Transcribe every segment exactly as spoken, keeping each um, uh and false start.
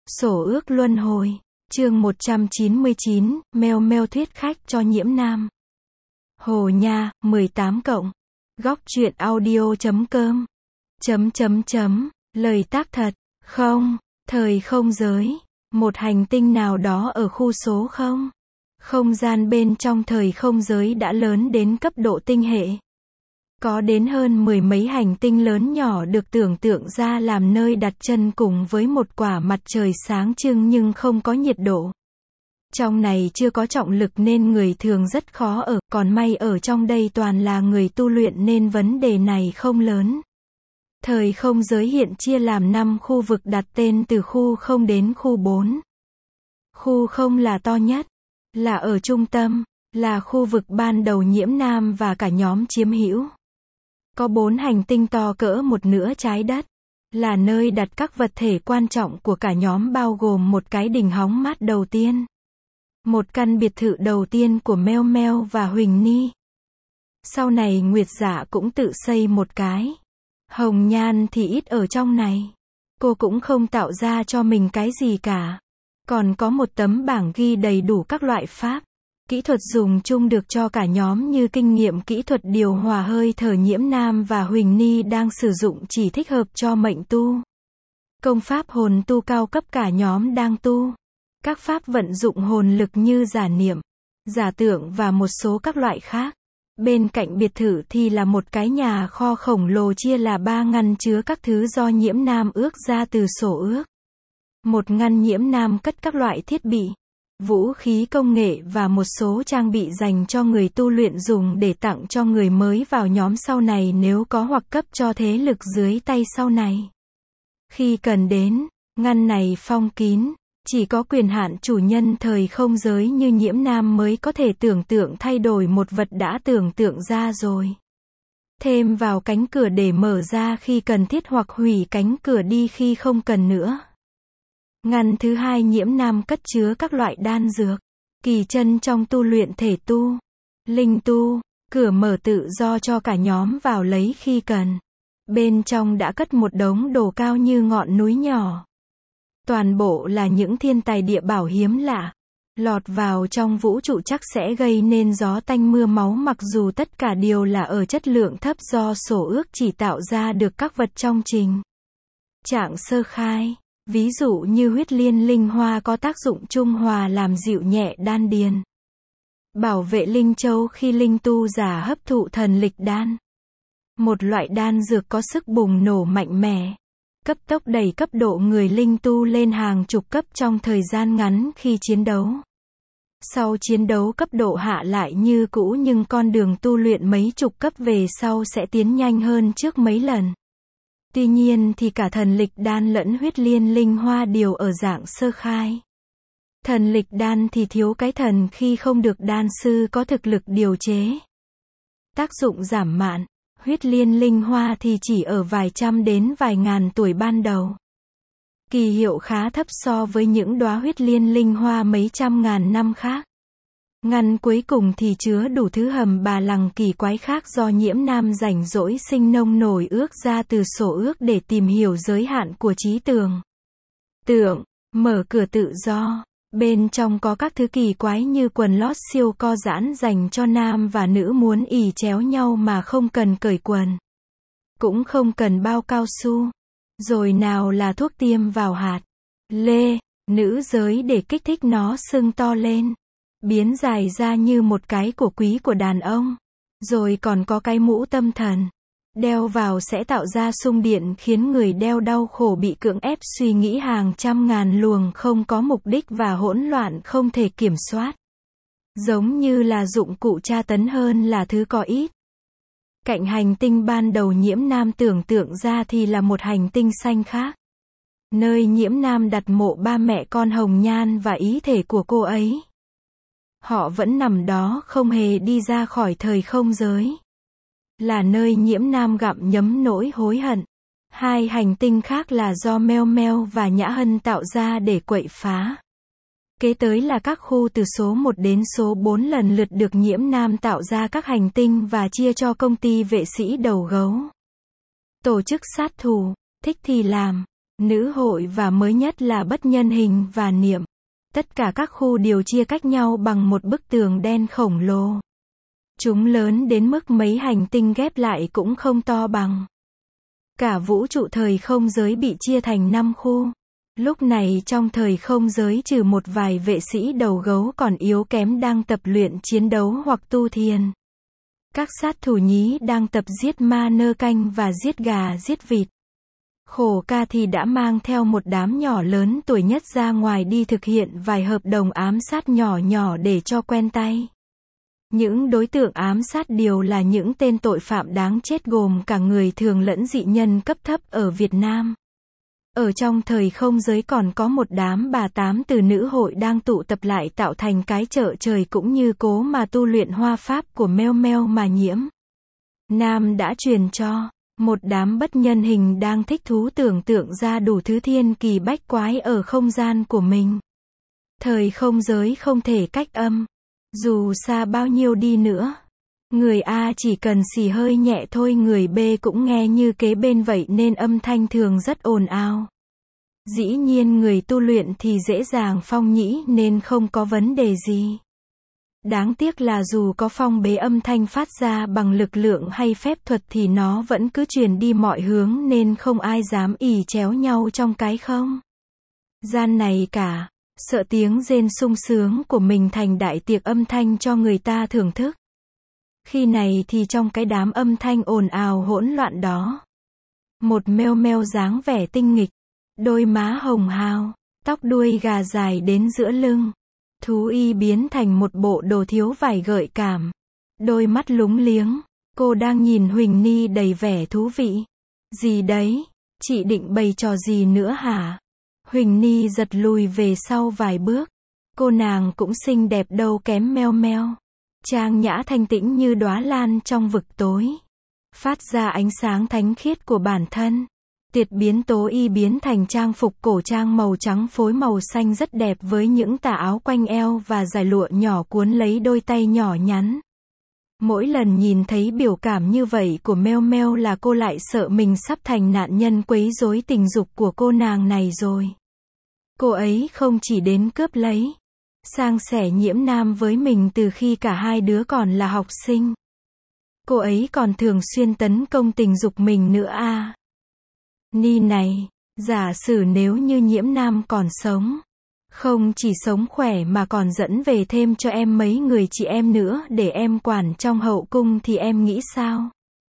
Sổ ước luân hồi. Chương một trăm chín mươi chín, Meo Meo thuyết khách cho Nhiễm Nam. Hồ Nha, mười tám cộng. Góc truyện audio chấm com. Chấm chấm chấm. Lời tác thật. Không. Thời không giới. Một hành tinh nào đó ở khu số không. Không gian bên trong thời không giới đã lớn đến cấp độ tinh hệ. Có đến hơn mười mấy hành tinh lớn nhỏ được tưởng tượng ra làm nơi đặt chân cùng với một quả mặt trời sáng trưng nhưng không có nhiệt độ. Trong này chưa có trọng lực nên người thường rất khó ở, còn may ở trong đây toàn là người tu luyện nên vấn đề này không lớn. Thời không giới hiện chia làm năm khu vực đặt tên từ khu không đến khu bốn. Khu không là to nhất, là ở trung tâm, là khu vực ban đầu Nhiễm Nam và cả nhóm chiếm hữu. Có bốn hành tinh to cỡ một nửa trái đất, là nơi đặt các vật thể quan trọng của cả nhóm bao gồm một cái đỉnh hóng mát đầu tiên. Một căn biệt thự đầu tiên của Meo Meo và Huỳnh Ni. Sau này Nguyệt Dạ cũng tự xây một cái. Hồng Nhan thì ít ở trong này. Cô cũng không tạo ra cho mình cái gì cả. Còn có một tấm bảng ghi đầy đủ các loại pháp, kỹ thuật dùng chung được cho cả nhóm như kinh nghiệm kỹ thuật điều hòa hơi thở Nhiễm Nam và Huỳnh Ni đang sử dụng chỉ thích hợp cho mệnh tu. Công pháp hồn tu cao cấp cả nhóm đang tu. Các pháp vận dụng hồn lực như giả niệm, giả tưởng và một số các loại khác. Bên cạnh biệt thự thì là một cái nhà kho khổng lồ chia là ba ngăn chứa các thứ do Nhiễm Nam ước ra từ sổ ước. Một ngăn Nhiễm Nam cất các loại thiết bị, vũ khí công nghệ và một số trang bị dành cho người tu luyện dùng để tặng cho người mới vào nhóm sau này nếu có hoặc cấp cho thế lực dưới tay sau này. Khi cần đến, ngăn này phong kín, chỉ có quyền hạn chủ nhân thời không giới như Nhiễm Nam mới có thể tưởng tượng thay đổi một vật đã tưởng tượng ra rồi. Thêm vào cánh cửa để mở ra khi cần thiết hoặc hủy cánh cửa đi khi không cần nữa. Ngăn thứ hai Nhiễm Nam cất chứa các loại đan dược, kỳ chân trong tu luyện thể tu, linh tu, cửa mở tự do cho cả nhóm vào lấy khi cần. Bên trong đã cất một đống đồ cao như ngọn núi nhỏ. Toàn bộ là những thiên tài địa bảo hiếm lạ. Lọt vào trong vũ trụ chắc sẽ gây nên gió tanh mưa máu mặc dù tất cả đều là ở chất lượng thấp do sổ ước chỉ tạo ra được các vật trong trình trạng sơ khai. Ví dụ như huyết liên linh hoa có tác dụng trung hòa làm dịu nhẹ đan điền. Bảo vệ linh châu khi linh tu giả hấp thụ thần lịch đan. Một loại đan dược có sức bùng nổ mạnh mẽ. Cấp tốc đẩy cấp độ người linh tu lên hàng chục cấp trong thời gian ngắn khi chiến đấu. Sau chiến đấu cấp độ hạ lại như cũ nhưng con đường tu luyện mấy chục cấp về sau sẽ tiến nhanh hơn trước mấy lần. Tuy nhiên thì cả thần lịch đan lẫn huyết liên linh hoa đều ở dạng sơ khai. Thần lịch đan thì thiếu cái thần khi không được đan sư có thực lực điều chế. Tác dụng giảm mạn, huyết liên linh hoa thì chỉ ở vài trăm đến vài ngàn tuổi ban đầu. Kỳ hiệu khá thấp so với những đóa huyết liên linh hoa mấy trăm ngàn năm khác. Ngăn cuối cùng thì chứa đủ thứ hầm bà lằng kỳ quái khác do Nhiễm Nam rảnh rỗi sinh nông nổi ước ra từ sổ ước để tìm hiểu giới hạn của trí tưởng. Tượng, mở cửa tự do. Bên trong có các thứ kỳ quái như quần lót siêu co giãn dành cho nam và nữ muốn ỉ chéo nhau mà không cần cởi quần. Cũng không cần bao cao su. Rồi nào là thuốc tiêm vào hạt lê, nữ giới để kích thích nó sưng to lên. Biến dài ra như một cái cổ quý của đàn ông. Rồi còn có cái mũ tâm thần. Đeo vào sẽ tạo ra xung điện khiến người đeo đau khổ bị cưỡng ép suy nghĩ hàng trăm ngàn luồng không có mục đích và hỗn loạn không thể kiểm soát. Giống như là dụng cụ tra tấn hơn là thứ có ít. Cạnh hành tinh ban đầu Nhiễm Nam tưởng tượng ra thì là một hành tinh xanh khác. Nơi Nhiễm Nam đặt mộ ba mẹ con Hồng Nhan và ý thể của cô ấy. Họ vẫn nằm đó không hề đi ra khỏi thời không giới. Là nơi Nhiễm Nam gặm nhấm nỗi hối hận. Hai hành tinh khác là do Meo Meo và Nhã Hân tạo ra để quậy phá. Kế tới là các khu từ số một đến số bốn lần lượt được Nhiễm Nam tạo ra các hành tinh và chia cho công ty vệ sĩ đầu gấu. Tổ chức sát thủ, thích thì làm. nữ hội và mới nhất là bất nhân hình và niệm. Tất cả các khu đều chia cách nhau bằng một bức tường đen khổng lồ. Chúng lớn đến mức mấy hành tinh ghép lại cũng không to bằng. Cả vũ trụ thời không giới bị chia thành năm khu. Lúc này trong thời không giới trừ một vài vệ sĩ đầu gấu còn yếu kém đang tập luyện chiến đấu hoặc tu thiền. Các sát thủ nhí đang tập giết ma nơ canh và giết gà giết vịt. Khổ ca thì đã mang theo một đám nhỏ lớn tuổi nhất ra ngoài đi thực hiện vài hợp đồng ám sát nhỏ nhỏ để cho quen tay. Những đối tượng ám sát đều là những tên tội phạm đáng chết gồm cả người thường lẫn dị nhân cấp thấp ở Việt Nam. Ở trong thời không giới còn có một đám bà tám từ nữ hội đang tụ tập lại tạo thành cái chợ trời cũng như cố mà tu luyện hoa pháp của Meo Meo mà nhiễm Nam đã truyền cho. Một đám bất nhân hình đang thích thú tưởng tượng ra đủ thứ thiên kỳ bách quái ở không gian của mình. Thời không giới không thể cách âm. Dù xa bao nhiêu đi nữa. Người A chỉ cần xì hơi nhẹ thôi người B cũng nghe như kế bên vậy nên âm thanh thường rất ồn ào. Dĩ nhiên người tu luyện thì dễ dàng phong nhĩ nên không có vấn đề gì. Đáng tiếc là dù có phong bế âm thanh phát ra bằng lực lượng hay phép thuật thì nó vẫn cứ truyền đi mọi hướng nên không ai dám ì chéo nhau trong cái không gian này cả, sợ tiếng rên sung sướng của mình thành đại tiệc âm thanh cho người ta thưởng thức. Khi này thì trong cái đám âm thanh ồn ào hỗn loạn đó, một Meo Meo dáng vẻ tinh nghịch, đôi má hồng hào, tóc đuôi gà dài đến giữa lưng. Thú y biến thành một bộ đồ thiếu vải gợi cảm. Đôi mắt lúng liếng. Cô đang nhìn Huỳnh Ni đầy vẻ thú vị. Gì đấy? Chị định bày trò gì nữa hả? Huỳnh Ni giật lùi về sau vài bước. Cô nàng cũng xinh đẹp đâu kém Meo Meo. Trang nhã thanh tĩnh như đóa lan trong vực tối. Phát ra ánh sáng thánh khiết của bản thân. Tiệt biến tố y biến thành trang phục cổ trang màu trắng phối màu xanh rất đẹp với những tà áo quanh eo và dải lụa nhỏ cuốn lấy đôi tay nhỏ nhắn. Mỗi lần nhìn thấy biểu cảm như vậy của Meo Meo là cô lại sợ mình sắp thành nạn nhân quấy rối tình dục của cô nàng này rồi. Cô ấy không chỉ đến cướp lấy, sang sẻ nhiễm nam với mình từ khi cả hai đứa còn là học sinh. Cô ấy còn thường xuyên tấn công tình dục mình nữa à. Ni này, giả sử nếu như nhiễm nam còn sống, không chỉ sống khỏe mà còn dẫn về thêm cho em mấy người chị em nữa để em quản trong hậu cung thì em nghĩ sao?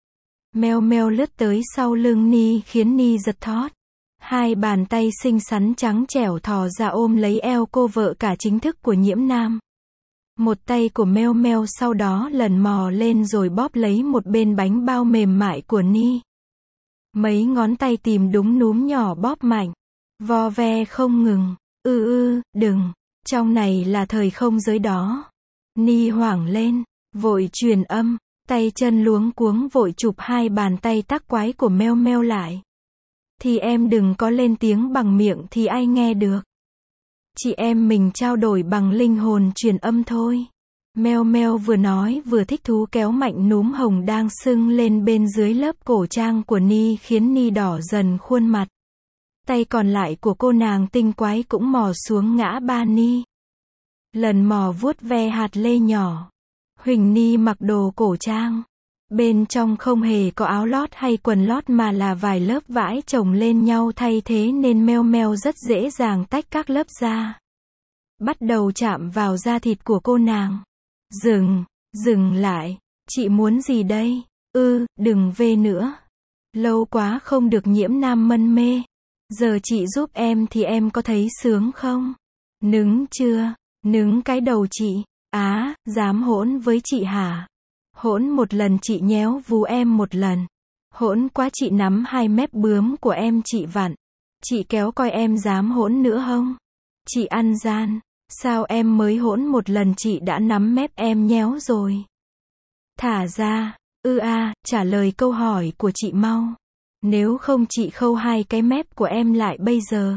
Meo Meo lướt tới sau lưng Ni khiến Ni giật thót. Hai bàn tay xinh xắn trắng trẻo thò ra ôm lấy eo cô vợ cả chính thức của nhiễm nam. Một tay của Meo Meo sau đó lần mò lên rồi bóp lấy một bên bánh bao mềm mại của Ni. Mấy ngón tay tìm đúng núm nhỏ bóp mạnh. Vo ve không ngừng. Ư ư, đừng. Trong này là thời không giới đó. Ni hoảng lên. Vội truyền âm. Tay chân luống cuống vội chụp hai bàn tay tắc quái của Meo Meo lại. Thì em đừng có lên tiếng bằng miệng thì ai nghe được. Chị em mình trao đổi bằng linh hồn truyền âm thôi. Meo Meo vừa nói vừa thích thú kéo mạnh núm hồng đang sưng lên bên dưới lớp cổ trang của Ni khiến Ni đỏ dần khuôn mặt. Tay còn lại của cô nàng tinh quái cũng mò xuống ngã ba Ni. Lần mò vuốt ve hạt lê nhỏ. Huỳnh Ni mặc đồ cổ trang. Bên trong không hề có áo lót hay quần lót mà là vài lớp vải chồng lên nhau thay thế nên Meo Meo rất dễ dàng tách các lớp ra. Bắt đầu chạm vào da thịt của cô nàng. Dừng, dừng lại. Chị muốn gì đây? Ư, đừng về nữa. Lâu quá không được nhiễm nam mân mê. Giờ chị giúp em thì em có thấy sướng không? Nứng chưa? Nứng cái đầu chị. Á, dám hỗn với chị hả? Hỗn một lần chị nhéo vú em một lần. Hỗn quá chị nắm hai mép bướm của em chị vặn. Chị kéo coi em dám hỗn nữa không? Chị ăn gian. Sao em mới hỗn một lần chị đã nắm mép em nhéo rồi? Thả ra. Ư a, trả lời câu hỏi của chị mau. Nếu không chị khâu hai cái mép của em lại bây giờ.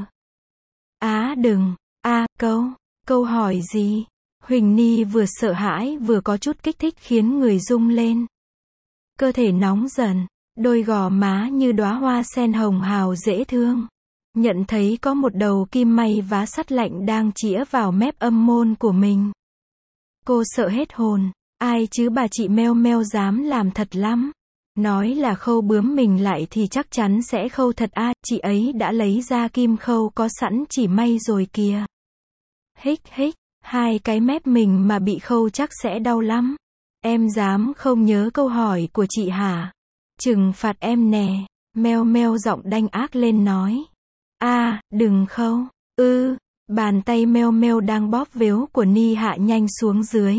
Á đừng. A, câu. Câu hỏi gì? Huỳnh Ni vừa sợ hãi vừa có chút kích thích khiến người rung lên. Cơ thể nóng dần. Đôi gò má như đóa hoa sen hồng hào dễ thương. nhận thấy có một đầu kim may vá sắt lạnh đang chĩa vào mép âm môn của mình. Cô sợ hết hồn, ai chứ bà chị Meo Meo dám làm thật lắm. Nói là khâu bướm mình lại thì chắc chắn sẽ khâu thật a, à, chị ấy đã lấy ra kim khâu có sẵn chỉ may rồi kìa. Hích hích, hai cái mép mình mà bị khâu chắc sẽ đau lắm. Em dám không nhớ câu hỏi của chị hả? Trừng phạt em nè. Meo Meo giọng đanh ác lên nói. A, à, đừng khâu. Ư, ừ, bàn tay Meo Meo đang bóp véo của Ni hạ nhanh xuống dưới.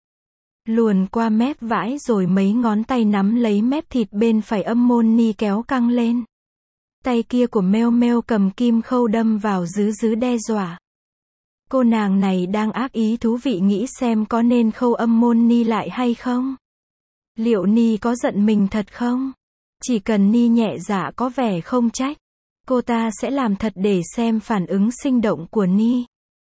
Luồn qua mép vãi rồi mấy ngón tay nắm lấy mép thịt bên phải âm môn Ni kéo căng lên. Tay kia của Meo Meo cầm kim khâu đâm vào dứ dứ đe dọa. Cô nàng này đang ác ý thú vị nghĩ xem có nên khâu âm môn Ni lại hay không? Liệu Ni có giận mình thật không? Chỉ cần Ni nhẹ dạ có vẻ không trách, cô ta sẽ làm thật để xem phản ứng sinh động của Ni.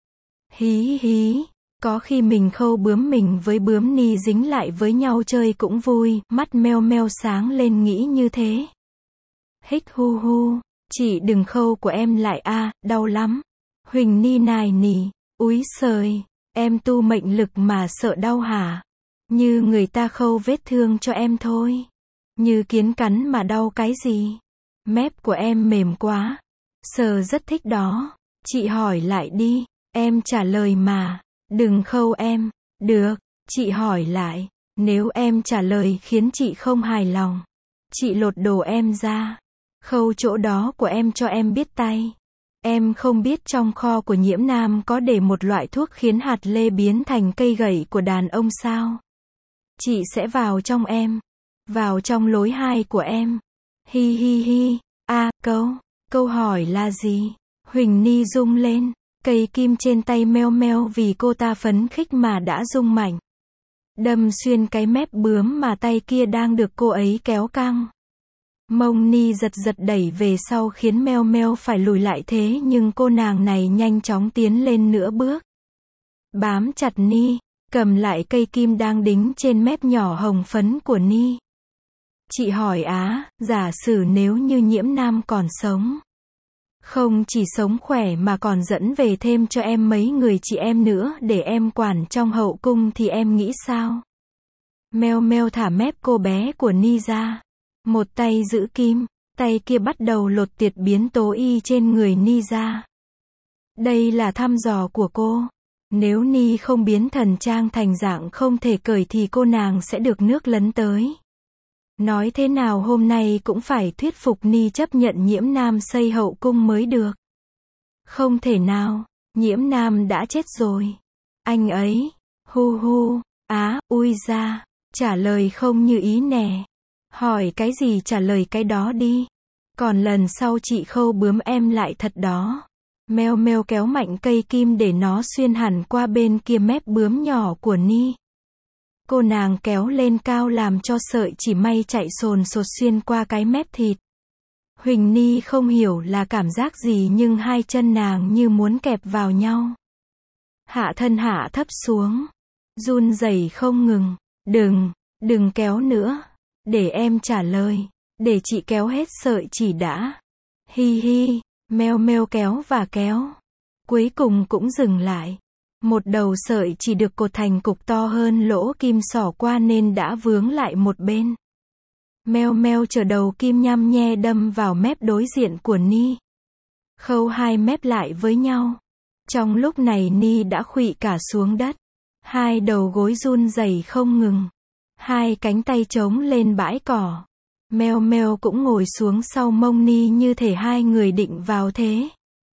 Hí hí, có khi mình khâu bướm mình với bướm Ni dính lại với nhau chơi cũng vui, mắt Meo Meo sáng lên nghĩ như thế. Hích hu hu, chị đừng khâu của em lại a, à, đau lắm. Huỳnh Ni nài nỉ, úi sời, em tu mệnh lực mà sợ đau hả? Như người ta khâu vết thương cho em thôi. Như kiến cắn mà đau cái gì? Mép của em mềm quá. Sờ rất thích đó. Chị hỏi lại đi. Em trả lời mà. Đừng khâu em. Được, chị hỏi lại. Nếu em trả lời khiến chị không hài lòng, chị lột đồ em ra. Khâu chỗ đó của em cho em biết tay. Em không biết trong kho của Nhiễm Nam có để một loại thuốc khiến hạt lê biến thành cây gậy của đàn ông sao? Chị sẽ vào trong em. Vào trong lối hai của em. Hi hi hi. A, à, câu. Câu hỏi là gì? Huỳnh Ni rung lên. Cây kim trên tay Meo Meo vì cô ta phấn khích mà đã rung mạnh. Đâm xuyên cái mép bướm mà tay kia đang được cô ấy kéo căng. Mông Ni giật giật đẩy về sau khiến Meo Meo phải lùi lại thế nhưng cô nàng này nhanh chóng tiến lên nửa bước. Bám chặt Ni, cầm lại cây kim đang đính trên mép nhỏ hồng phấn của Ni. Chị hỏi á, giả sử nếu như Nhiễm Nam còn sống. Không chỉ sống khỏe mà còn dẫn về thêm cho em mấy người chị em nữa để em quản trong hậu cung thì em nghĩ sao? Meo Meo thả mép cô bé của Ni ra. Một tay giữ kim, tay kia bắt đầu lột tiệt biến tố y trên người Ni ra. Đây là thăm dò của cô. Nếu Ni không biến thần trang thành dạng không thể cởi thì cô nàng sẽ được nước lấn tới. Nói thế nào hôm nay cũng phải thuyết phục Ni chấp nhận Nhiễm Nam xây hậu cung mới được. Không thể nào, Nhiễm Nam đã chết rồi. Anh ấy, hu hu, á, ui ra, trả lời không như ý nè. Hỏi cái gì trả lời cái đó đi. Còn lần sau chị khâu bướm em lại thật đó. Meo Meo kéo mạnh cây kim để nó xuyên hẳn qua bên kia mép bướm nhỏ của Ni. Cô nàng kéo lên cao làm cho sợi chỉ may chạy sồn sột xuyên qua cái mép thịt. Huỳnh Ni không hiểu là cảm giác gì nhưng hai chân nàng như muốn kẹp vào nhau. Hạ thân hạ thấp xuống. Run rẩy không ngừng. Đừng, đừng kéo nữa. Để em trả lời. Để chị kéo hết sợi chỉ đã. Hi hi, Meo Meo kéo và kéo. Cuối cùng cũng dừng lại. Một đầu sợi chỉ được cột thành cục to hơn lỗ kim xỏ qua nên đã vướng lại một bên. Meo Meo chờ đầu kim nhăm nhe đâm vào mép đối diện của Ni. Khâu hai mép lại với nhau. Trong lúc này Ni đã khuỵu cả xuống đất. Hai đầu gối run rẩy không ngừng. Hai cánh tay trống lên bãi cỏ. Meo Meo cũng ngồi xuống sau mông Ni như thể hai người định vào thế.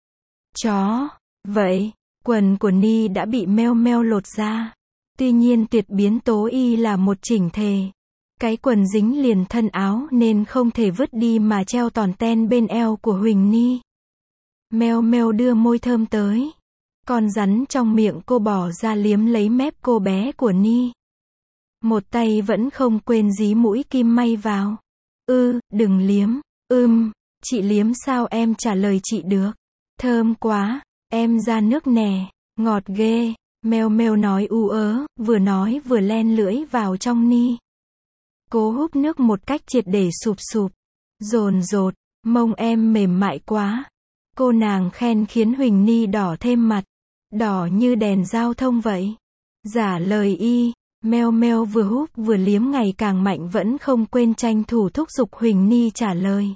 Chó, vậy, quần của Ni đã bị Meo Meo lột ra. Tuy nhiên tuyệt biến tố y là một chỉnh thể. Cái quần dính liền thân áo nên không thể vứt đi mà treo tòn ten bên eo của Huỳnh Ni. Meo Meo đưa môi thơm tới. Con rắn trong miệng cô bỏ ra liếm lấy mép cô bé của Ni. Một tay vẫn không quên dí mũi kim may vào. Ư, đừng liếm. Ưm, chị liếm sao em trả lời chị được. Thơm quá, em ra nước nè, ngọt ghê. Meo Meo nói u ớ, vừa nói vừa len lưỡi vào trong Ni. Cố húp nước một cách triệt để sụp sụp. Dồn dột, mông em mềm mại quá. Cô nàng khen khiến Huỳnh Ni đỏ thêm mặt. Đỏ như đèn giao thông vậy. Giả lời y, meo meo vừa húp vừa liếm ngày càng mạnh vẫn không quên tranh thủ thúc giục Huỳnh Ni trả lời.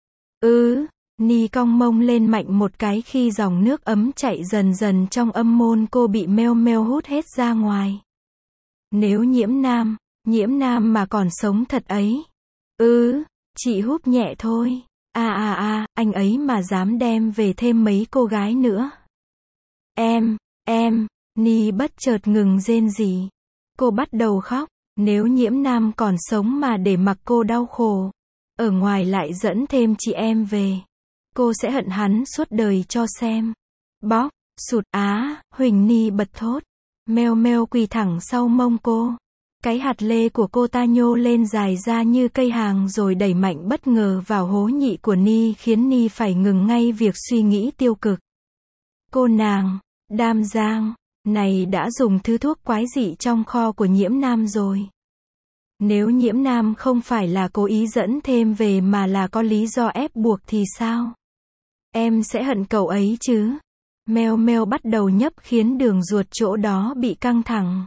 Ừ, Ni cong mông lên mạnh một cái khi dòng nước ấm chạy dần dần trong âm môn cô bị meo meo hút hết ra ngoài. Nếu Nhiễm Nam, Nhiễm Nam mà còn sống thật ấy. Ừ, chị húp nhẹ thôi. À à à, anh ấy mà dám đem về thêm mấy cô gái nữa. Em, em, Ni bất chợt ngừng rên rỉ. Cô bắt đầu khóc, nếu Nhiễm Nam còn sống mà để mặc cô đau khổ. Ở ngoài lại dẫn thêm chị em về. Cô sẽ hận hắn suốt đời cho xem. Bóp, sụt á, Huỳnh Ni bật thốt. Meo meo quỳ thẳng sau mông cô. Cái hạt lê của cô ta nhô lên dài ra như cây hàng rồi đẩy mạnh bất ngờ vào hố nhị của Ni khiến Ni phải ngừng ngay việc suy nghĩ tiêu cực. Cô nàng, Đam Giang, này đã dùng thứ thuốc quái dị trong kho của Nhiễm Nam rồi. Nếu Nhiễm Nam không phải là cố ý dẫn thêm về mà là có lý do ép buộc thì sao? Em sẽ hận cậu ấy chứ? Meo meo bắt đầu nhấp khiến đường ruột chỗ đó bị căng thẳng.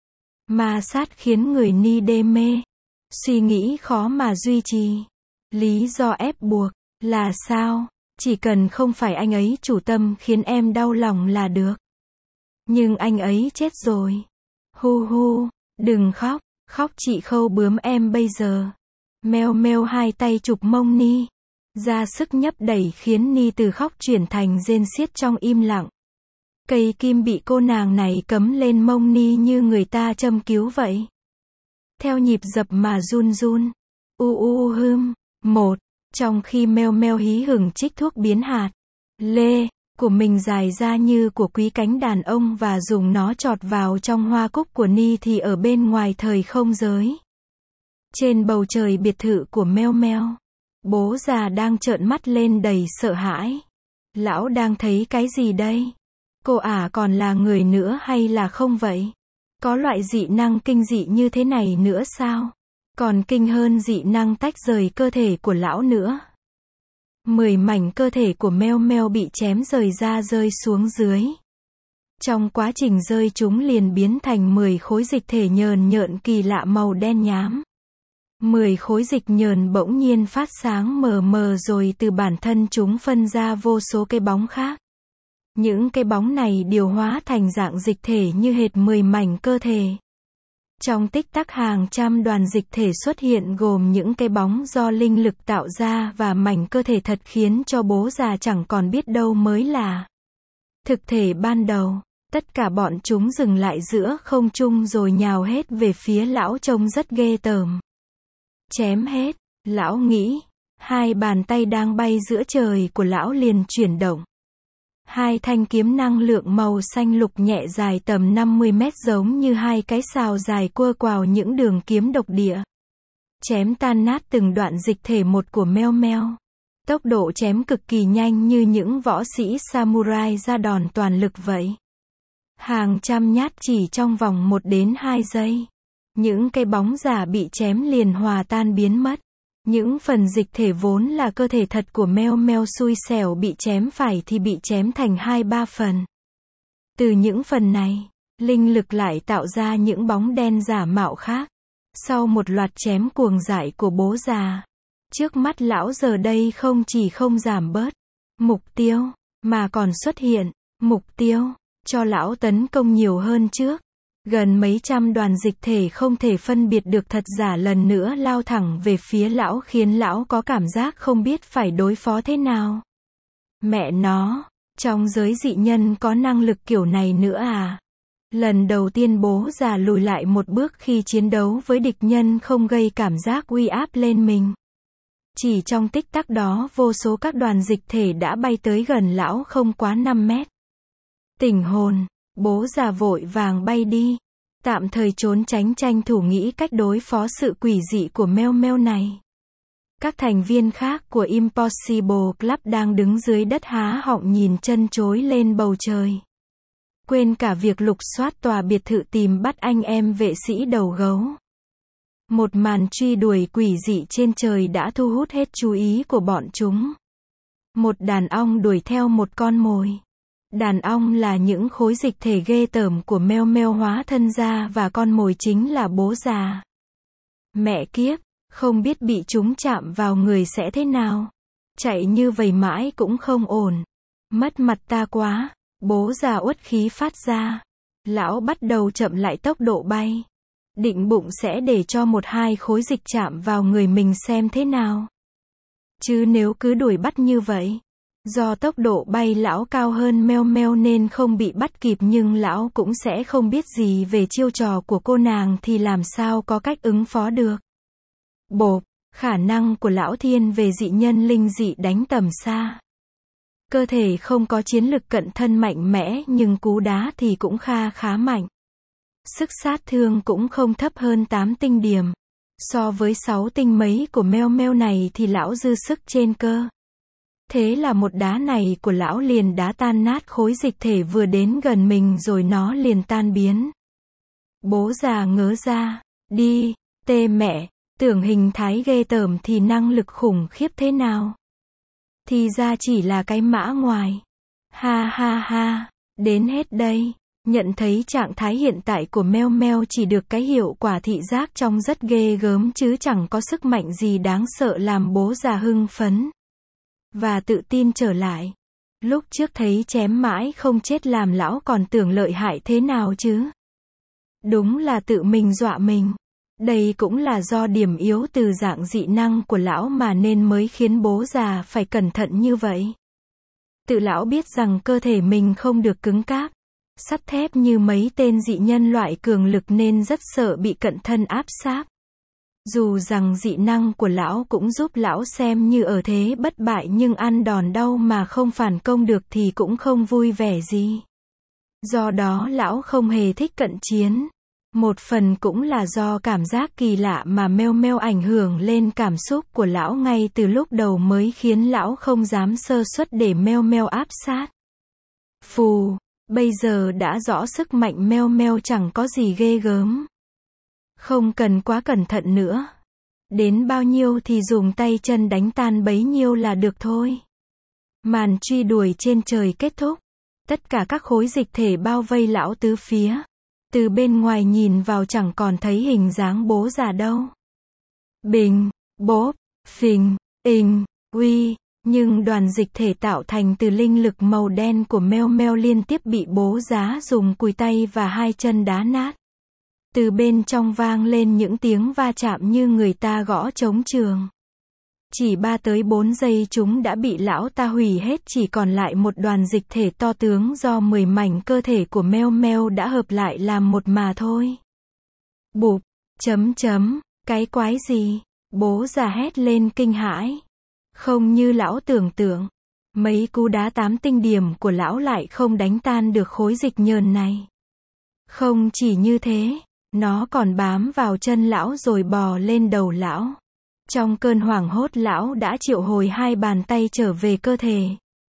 Ma sát khiến người Ni đê mê. Suy nghĩ khó mà duy trì. Lý do ép buộc là sao? Chỉ cần không phải anh ấy chủ tâm khiến em đau lòng là được. Nhưng anh ấy chết rồi. Hu hu, đừng khóc, khóc chị khâu bướm em bây giờ. Meo meo hai tay chụp mông Ni. Ra sức nhấp đẩy khiến Ni từ khóc chuyển thành rên xiết trong im lặng. Cây kim bị cô nàng này cấm lên mông Ni như người ta châm cứu vậy. Theo nhịp dập mà run run. U u hưm. Một. Trong khi meo meo hí hửng trích thuốc biến hạt lê của mình dài ra như của quý cánh đàn ông và dùng nó chọt vào trong hoa cúc của Ni thì ở bên ngoài thời không giới. Trên bầu trời biệt thự của meo meo. Bố già đang trợn mắt lên đầy sợ hãi. Lão đang thấy cái gì đây? Cô ả còn là người nữa hay là không vậy? Có loại dị năng kinh dị như thế này nữa sao? Còn kinh hơn dị năng tách rời cơ thể của lão nữa. Mười mảnh cơ thể của meo meo bị chém rời ra rơi xuống dưới. Trong quá trình rơi chúng liền biến thành mười khối dịch thể nhờn nhợn kỳ lạ màu đen nhám. Mười khối dịch nhờn bỗng nhiên phát sáng mờ mờ rồi từ bản thân chúng phân ra vô số cái bóng khác. Những cái bóng này điều hóa thành dạng dịch thể như hệt mười mảnh cơ thể. Trong tích tắc hàng trăm đoàn dịch thể xuất hiện gồm những cái bóng do linh lực tạo ra và mảnh cơ thể thật khiến cho bố già chẳng còn biết đâu mới là thực thể ban đầu. Tất cả bọn chúng dừng lại giữa không trung rồi nhào hết về phía lão trông rất ghê tởm. Chém hết, lão nghĩ. Hai bàn tay đang bay giữa trời của lão liền chuyển động. Hai thanh kiếm năng lượng màu xanh lục nhẹ dài tầm năm mươi mét giống như hai cái sào dài quơ quào những đường kiếm độc địa. Chém tan nát từng đoạn dịch thể một của meo meo. Tốc độ chém cực kỳ nhanh như những võ sĩ samurai ra đòn toàn lực vậy. Hàng trăm nhát chỉ trong vòng một đến hai giây. Những cái bóng giả bị chém liền hòa tan biến mất. Những phần dịch thể vốn là cơ thể thật của meo meo xui xẻo bị chém phải thì bị chém thành hai ba phần. Từ những phần này, linh lực lại tạo ra những bóng đen giả mạo khác. Sau một loạt chém cuồng dại của bố già, trước mắt lão giờ đây không chỉ không giảm bớt mục tiêu, mà còn xuất hiện mục tiêu cho lão tấn công nhiều hơn trước. Gần mấy trăm đoàn dịch thể không thể phân biệt được thật giả lần nữa lao thẳng về phía lão khiến lão có cảm giác không biết phải đối phó thế nào. Mẹ nó, trong giới dị nhân có năng lực kiểu này nữa à? Lần đầu tiên bố già lùi lại một bước khi chiến đấu với địch nhân không gây cảm giác uy áp lên mình. Chỉ trong tích tắc đó vô số các đoàn dịch thể đã bay tới gần lão không quá năm mét. Tỉnh hồn. Bố già vội vàng bay đi. Tạm thời trốn tránh tranh thủ nghĩ cách đối phó sự quỷ dị của meo meo này. Các thành viên khác của Impossible Club đang đứng dưới đất há họng nhìn chân chối lên bầu trời. Quên cả việc lục soát tòa biệt thự tìm bắt anh em vệ sĩ đầu gấu. Một màn truy đuổi quỷ dị trên trời đã thu hút hết chú ý của bọn chúng. Một đàn ong đuổi theo một con mồi. Đàn ong là những khối dịch thể ghê tởm của meo meo hóa thân ra và con mồi chính là bố già. Mẹ kiếp, không biết bị chúng chạm vào người sẽ thế nào. Chạy như vậy mãi cũng không ổn. Mất mặt ta quá. Bố già uất khí phát ra. Lão bắt đầu chậm lại tốc độ bay. Định bụng sẽ để cho một hai khối dịch chạm vào người mình xem thế nào. Chứ nếu cứ đuổi bắt như vậy. Do tốc độ bay lão cao hơn meo meo nên không bị bắt kịp, nhưng lão cũng sẽ không biết gì về chiêu trò của cô nàng thì làm sao có cách ứng phó được. Bộp, khả năng của lão thiên về dị nhân linh dị đánh tầm xa. Cơ thể không có chiến lực cận thân mạnh mẽ nhưng cú đá thì cũng kha khá mạnh. Sức sát thương cũng không thấp hơn tám tinh điểm. So với sáu tinh mấy của meo meo này thì lão dư sức trên cơ. Thế là một đá này của lão liền đá tan nát khối dịch thể vừa đến gần mình rồi nó liền tan biến. Bố già ngớ ra. Đi, tê mẹ, tưởng hình thái ghê tởm thì năng lực khủng khiếp thế nào. Thì ra chỉ là cái mã ngoài. Ha ha ha, đến hết đây. Nhận thấy trạng thái hiện tại của meo meo chỉ được cái hiệu quả thị giác trông rất ghê gớm chứ chẳng có sức mạnh gì đáng sợ làm bố già hưng phấn. Và tự tin trở lại. Lúc trước thấy chém mãi không chết làm lão còn tưởng lợi hại thế nào chứ. Đúng là tự mình dọa mình. Đây cũng là do điểm yếu từ dạng dị năng của lão mà nên mới khiến bố già phải cẩn thận như vậy. Tự lão biết rằng cơ thể mình không được cứng cáp, sắt thép như mấy tên dị nhân loại cường lực nên rất sợ bị cận thân áp sát. Dù rằng dị năng của lão cũng giúp lão xem như ở thế bất bại nhưng ăn đòn đau mà không phản công được thì cũng không vui vẻ gì. Do đó lão không hề thích cận chiến. Một phần cũng là do cảm giác kỳ lạ mà meo meo ảnh hưởng lên cảm xúc của lão ngay từ lúc đầu mới khiến lão không dám sơ suất để meo meo áp sát. Phù, bây giờ đã rõ sức mạnh meo meo chẳng có gì ghê gớm. Không cần quá cẩn thận nữa. Đến bao nhiêu thì dùng tay chân đánh tan bấy nhiêu là được thôi. Màn truy đuổi trên trời kết thúc. Tất cả các khối dịch thể bao vây lão tứ phía. Từ bên ngoài nhìn vào chẳng còn thấy hình dáng bố già đâu. Bình, bốp, phình, ình, uy. Nhưng đoàn dịch thể tạo thành từ linh lực màu đen của meo meo liên tiếp bị bố già dùng cùi tay và hai chân đá nát. Từ bên trong vang lên những tiếng va chạm như người ta gõ trống trường. Chỉ ba tới bốn giây chúng đã bị lão ta hủy hết, chỉ còn lại một đoàn dịch thể to tướng do mười mảnh cơ thể của meo meo đã hợp lại làm một mà thôi. Bụp, chấm chấm, cái quái gì? Bố già hét lên kinh hãi. Không như lão tưởng tượng. Mấy cú đá tám tinh điểm của lão lại không đánh tan được khối dịch nhờn này. Không chỉ như thế, nó còn bám vào chân lão rồi bò lên đầu lão. Trong cơn hoảng hốt lão đã triệu hồi hai bàn tay trở về cơ thể.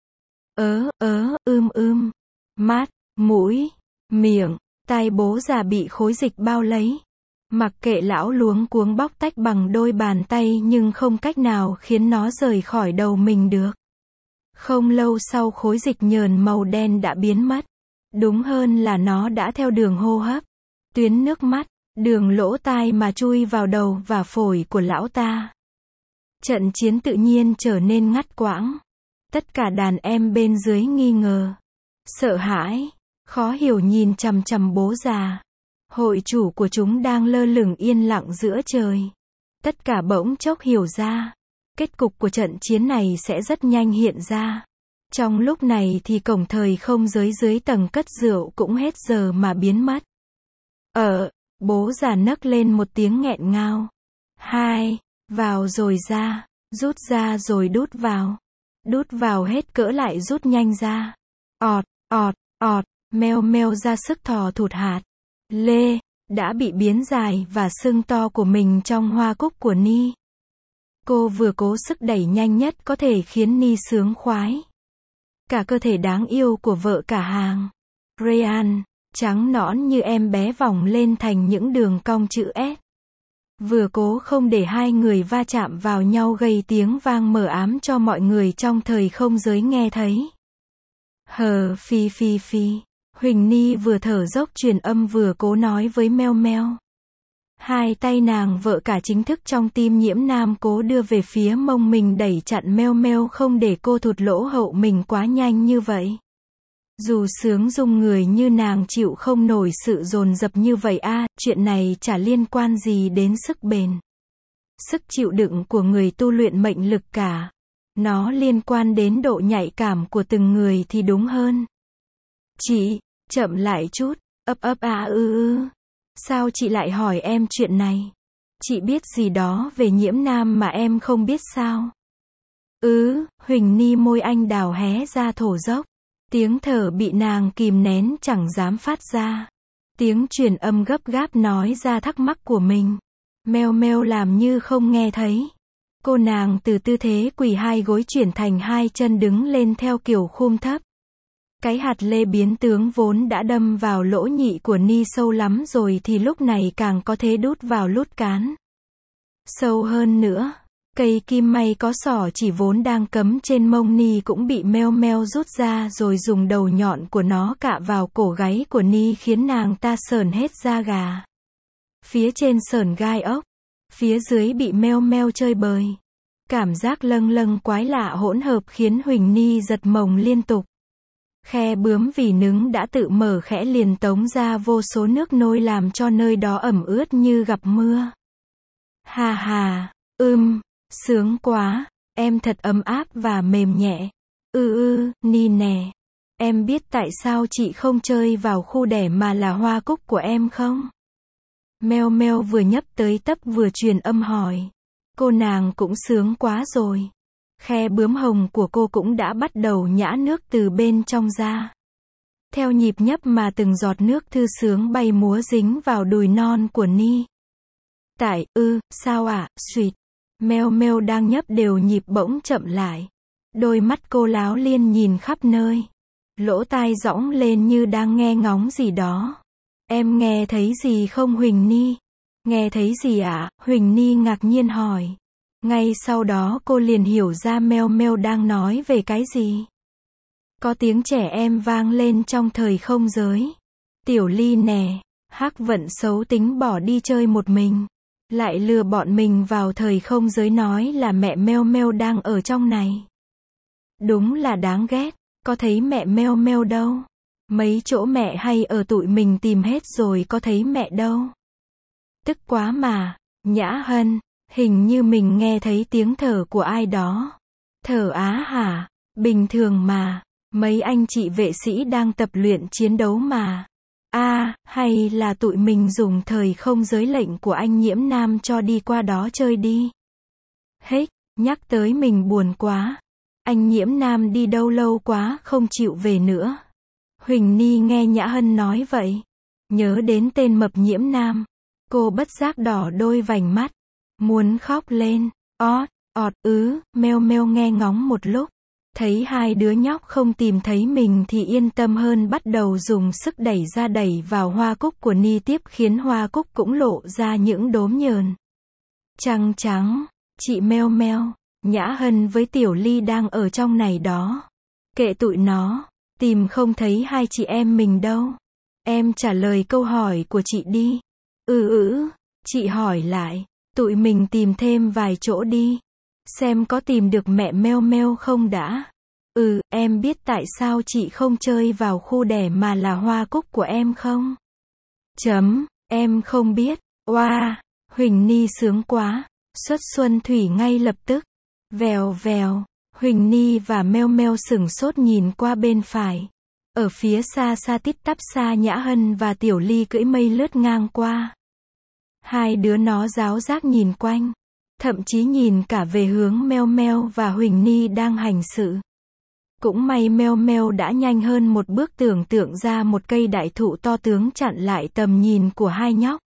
Ớ, ớ, ưm ưm. Mắt, mũi, miệng, tai bố già bị khối dịch bao lấy. Mặc kệ lão luống cuống bóc tách bằng đôi bàn tay nhưng không cách nào khiến nó rời khỏi đầu mình được. Không lâu sau khối dịch nhờn màu đen đã biến mất. Đúng hơn là nó đã theo đường hô hấp, tuyến nước mắt, đường lỗ tai mà chui vào đầu và phổi của lão ta. Trận chiến tự nhiên trở nên ngắt quãng. Tất cả đàn em bên dưới nghi ngờ, sợ hãi, khó hiểu nhìn chằm chằm bố già. Hội chủ của chúng đang lơ lửng yên lặng giữa trời. Tất cả bỗng chốc hiểu ra. Kết cục của trận chiến này sẽ rất nhanh hiện ra. Trong lúc này thì cổng thời không giới dưới tầng cất rượu cũng hết giờ mà biến mất. Ờ, bố già nấc lên một tiếng nghẹn ngào. Hai, vào rồi ra, rút ra rồi đút vào. Đút vào hết cỡ lại rút nhanh ra. Ọt, ọt, ọt, meo meo ra sức thò thụt hạt. Lê, đã bị biến dài và sưng to của mình trong hoa cúc của Ni. Cô vừa cố sức đẩy nhanh nhất có thể khiến Ni sướng khoái. Cả cơ thể đáng yêu của vợ cả hàng. Ryan, trắng nõn như em bé vòng lên thành những đường cong chữ S. vừa cố không để hai người va chạm vào nhau gây tiếng vang mờ ám cho mọi người trong thời không giới nghe thấy. Hờ phi phi phi. Huỳnh Ni vừa thở dốc truyền âm vừa cố nói với Meo Meo. Hai tay nàng vợ cả chính thức trong tim Nhiễm Nam cố đưa về phía mông mình đẩy chặn Meo Meo không để cô thụt lỗ hậu mình quá nhanh như vậy. Dù sướng dung người như nàng chịu không nổi sự dồn dập như vậy a, à, chuyện này chả liên quan gì đến sức bền, sức chịu đựng của người tu luyện mệnh lực cả. Nó liên quan đến độ nhạy cảm của từng người thì đúng hơn. Chị, chậm lại chút, ấp ấp à ư ư. Sao chị lại hỏi em chuyện này? Chị biết gì đó về Nhiễm Nam mà em không biết sao? Ừ, Huỳnh Ni môi anh đào hé ra thổ dốc. Tiếng thở bị nàng kìm nén chẳng dám phát ra. Tiếng truyền âm gấp gáp nói ra thắc mắc của mình. Meo Meo làm như không nghe thấy. Cô nàng từ tư thế quỳ hai gối chuyển thành hai chân đứng lên theo kiểu khum thấp. Cái hạt lê biến tướng vốn đã đâm vào lỗ nhị của Ni sâu lắm rồi thì lúc này càng có thế đút vào lút cán. Sâu hơn nữa. Cây kim may có sỏ chỉ vốn đang cắm trên mông Ni cũng bị Meo Meo rút ra rồi dùng đầu nhọn của nó cạ vào cổ gáy của Ni khiến nàng ta sởn hết da gà. Phía trên sởn gai ốc, phía dưới bị Meo Meo chơi bời. Cảm giác lâng lâng quái lạ hỗn hợp khiến Huỳnh Ni giật mồng liên tục. Khe bướm vì nứng đã tự mở khẽ liền tống ra vô số nước nôi làm cho nơi đó ẩm ướt như gặp mưa. Hà hà, ưm. Sướng quá, em thật ấm áp và mềm nhẹ. Ừ ừ, Ni nè. Em biết tại sao chị không chơi vào khu đẻ mà là hoa cúc của em không? Meo Meo vừa nhấp tới tấp vừa truyền âm hỏi. Cô nàng cũng sướng quá rồi. Khe bướm hồng của cô cũng đã bắt đầu nhả nước từ bên trong ra. Theo nhịp nhấp mà từng giọt nước thư sướng bay múa dính vào đùi non của Ni. Tại, ư, sao ạ, à, suyệt. Meo Meo đang nhấp đều nhịp bỗng chậm lại. Đôi mắt cô láo liên nhìn khắp nơi. Lỗ tai dõng lên như đang nghe ngóng gì đó. Em nghe thấy gì không Huỳnh Ni? Nghe thấy gì ạ? À? Huỳnh Ni ngạc nhiên hỏi. Ngay sau đó cô liền hiểu ra Meo Meo đang nói về cái gì. Có tiếng trẻ em vang lên trong thời không giới. Tiểu Ly nè, Hắc Vận xấu tính bỏ đi chơi một mình. Lại lừa bọn mình vào thời không giới nói là mẹ Meo Meo đang ở trong này. Đúng là đáng ghét, có thấy mẹ Meo Meo đâu. Mấy chỗ mẹ hay ở tụi mình tìm hết rồi có thấy mẹ đâu. Tức quá mà, Nhã Hân, hình như mình nghe thấy tiếng thở của ai đó. Thở á hả, bình thường mà, mấy anh chị vệ sĩ đang tập luyện chiến đấu mà. A, à, hay là tụi mình dùng thời không giới lệnh của anh Nhiễm Nam cho đi qua đó chơi đi. Hết, nhắc tới mình buồn quá. Anh Nhiễm Nam đi đâu lâu quá không chịu về nữa. Huỳnh Ni nghe Nhã Hân nói vậy. Nhớ đến tên mập Nhiễm Nam. Cô bất giác đỏ đôi vành mắt. Muốn khóc lên. Ót, ọt ứ, Meo Meo nghe ngóng một lúc. Thấy hai đứa nhóc không tìm thấy mình thì yên tâm hơn bắt đầu dùng sức đẩy ra đẩy vào hoa cúc của Ni tiếp khiến hoa cúc cũng lộ ra những đốm nhờn. Trăng trắng, chị Meo Meo, Nhã Hân với Tiểu Ly đang ở trong này đó. Kệ tụi nó, tìm không thấy hai chị em mình đâu. Em trả lời câu hỏi của chị đi. Ừ ừ, chị hỏi lại, tụi mình tìm thêm vài chỗ đi. Xem có tìm được mẹ Meo Meo không đã. Ừ, em biết tại sao chị không chơi vào khu đẻ mà là hoa cúc của em không? Chấm, em không biết. Oa, wow, Huỳnh Ni sướng quá. Xuất Xuân Thủy ngay lập tức. Vèo vèo, Huỳnh Ni và Meo Meo sửng sốt nhìn qua bên phải. Ở phía xa xa tít tắp xa Nhã Hân và Tiểu Ly cưỡi mây lướt ngang qua. Hai đứa nó ráo rác nhìn quanh. Thậm chí nhìn cả về hướng Meo Meo và Huỳnh Ni đang hành sự. Cũng may Meo Meo đã nhanh hơn một bước tưởng tượng ra một cây đại thụ to tướng chặn lại tầm nhìn của hai nhóc.